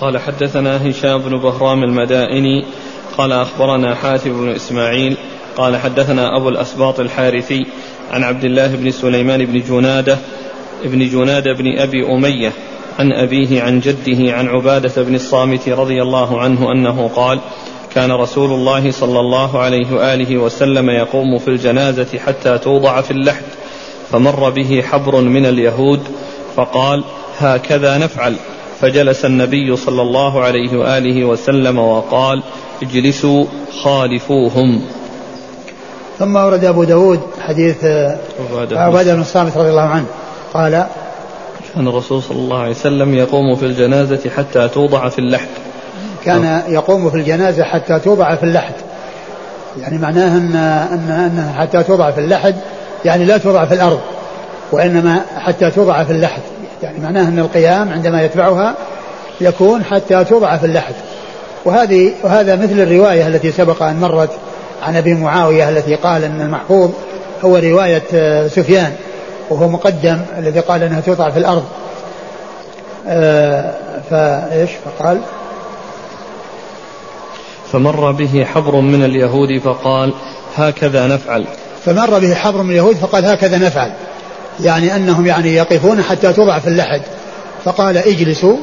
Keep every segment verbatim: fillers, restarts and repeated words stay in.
قال حدثنا هشام بن بهرام المدائني قال أخبرنا حاتم بن إسماعيل قال حدثنا أبو الأسباط الحارثي عن عبد الله بن سليمان بن جنادة ابن جنادة بن أبي أمية عن أبيه عن جده عن عبادة بن الصامت رضي الله عنه أنه قال كان رسول الله صلى الله عليه وآله وسلم يقوم في الجنازة حتى توضع في اللحد فمر به حبر من اليهود فقال هكذا نفعل فجلس النبي صلى الله عليه وآله وسلم وقال اجلسوا خالفوهم. ثم ورد أبو داود حديث عبادة بن الصامت رضي الله عنه قال كان الرسول صلى الله عليه وسلم يقوم في الجنازة حتى توضع في اللحد كان يقوم في الجنازة حتى توضع في اللحد يعني معناه أن أن حتى توضع في اللحد يعني لا توضع في الأرض وإنما حتى توضع في اللحد يعني معناه أن القيام عندما يتبعها يكون حتى توضع في اللحد. وهذه وهذا مثل الرواية التي سبق أن مرت عن أبي معاوية التي قال أن المحفوظ هو رواية سفيان وهو مقدم الذي قال أنها توضع في الأرض. آه فإيش فقال فمر به حبر من اليهود فقال هكذا نفعل فمر به حبر من اليهود فقال هكذا نفعل يعني أنهم يعني يقفون حتى توضع في اللحد فقال اجلسوا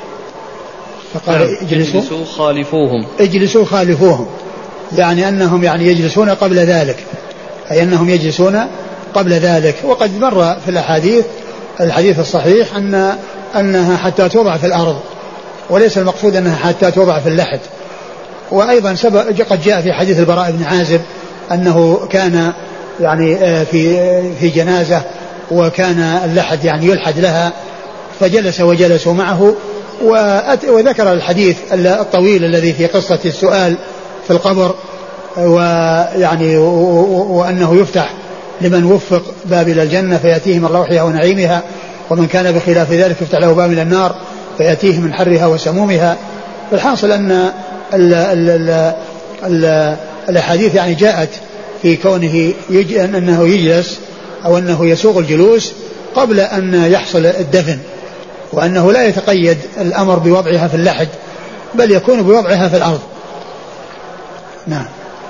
فقال اجلسوا, اجلسوا خالفوهم اجلسوا خالفوهم يعني أنهم يعني يجلسون قبل ذلك أي أنهم يجلسون قبل ذلك. وقد مر في الأحاديث الحديث الصحيح أن أنها حتى توضع في الأرض وليس المقصود أنها حتى توضع في اللحد. وأيضا سبق قد جاء في حديث البراء بن عازب أنه كان يعني في في جنازة وكان اللحد يعني يلحد لها فجلس وجلسوا معه وذكر الحديث الطويل الذي في قصة السؤال في القبر ويعني وأنه يفتح لمن وفق باب إلى الجنة فيأتيه من روحها ونعيمها ومن كان بخلاف ذلك يفتح له باب إلى النار فيأتيه من حرها وسمومها. فالحاصل أن ال ال ال ال الأحاديث يعني جاءت في كونه يج... أنه يجلس أو أنه يسوق الجلوس قبل أن يحصل الدفن وأنه لا يتقيد الأمر بوضعها في اللحد بل يكون بوضعها في الأرض. نعم.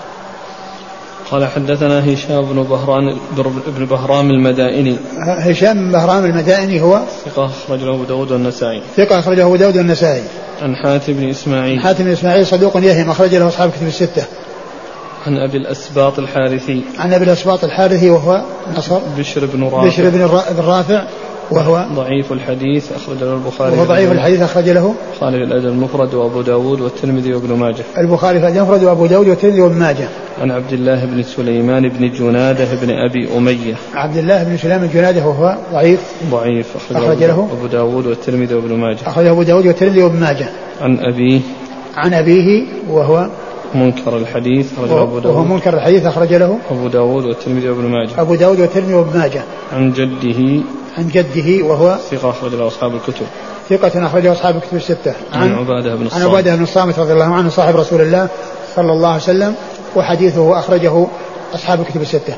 قال حدثنا هشام بن بهران بن بهرام المدائني. هشام بن بهرام المدائني هو ثقة أخرجه أبو داود والنسائي. ثقة أخرجه أبو داود والنسائي. عن حاتم بن إسماعيل. حاتم بن إسماعيل صدوق يهم أخرج له أصحاب كتب الستة. عن أبي الأسباط الحارثي. عن أبي الأسباط الحارثي وهو نصر بشر بن رافع. بشر بن رافع وهو ضعيف الحديث أخرج له البخاري. وهو ضعيف الحديث أخرج له البخاري في الأدب المفرد وأبو داود والترمذي وابن ماجه. البخاري في الأدب المفرد وأبو داود والترمذي وابن ماجه. عن عبد الله بن سليمان بن جنادة بن أبي أمية. عبد الله بن سليمان بن جنادة وهو ضعيف. ضعيف أخرج, أخرج له أبو داود والترمذي وابن ماجه. أخرج أبو داود والترمذي وابن ماجه. عن أبيه. عن أبيه وهو منكر الحديث أخرج له أبو داود. وهو منكر الحديث أخرج له أبو داود والترمذي وابن ماجه. أبو داود والترمذي وابن ماجه. عن جده. عن جده وهو ثقة أخرج له أصحاب الكتب. ثقة أخرج له أصحاب الكتب الستة. عن, عن عبادة بن الصامت. عن عبادة بن الصامت رضي الله عنه صاحب رسول الله صلى الله عليه وسلم وحديثه أخرجه أصحاب الكتب الستة.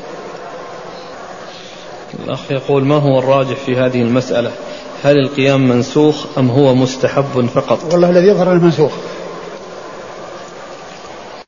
الأخ يقول ما هو الراجح في هذه المسألة؟ هل القيام منسوخ أم هو مستحب فقط؟ والله الذي يظهر أنه منسوخ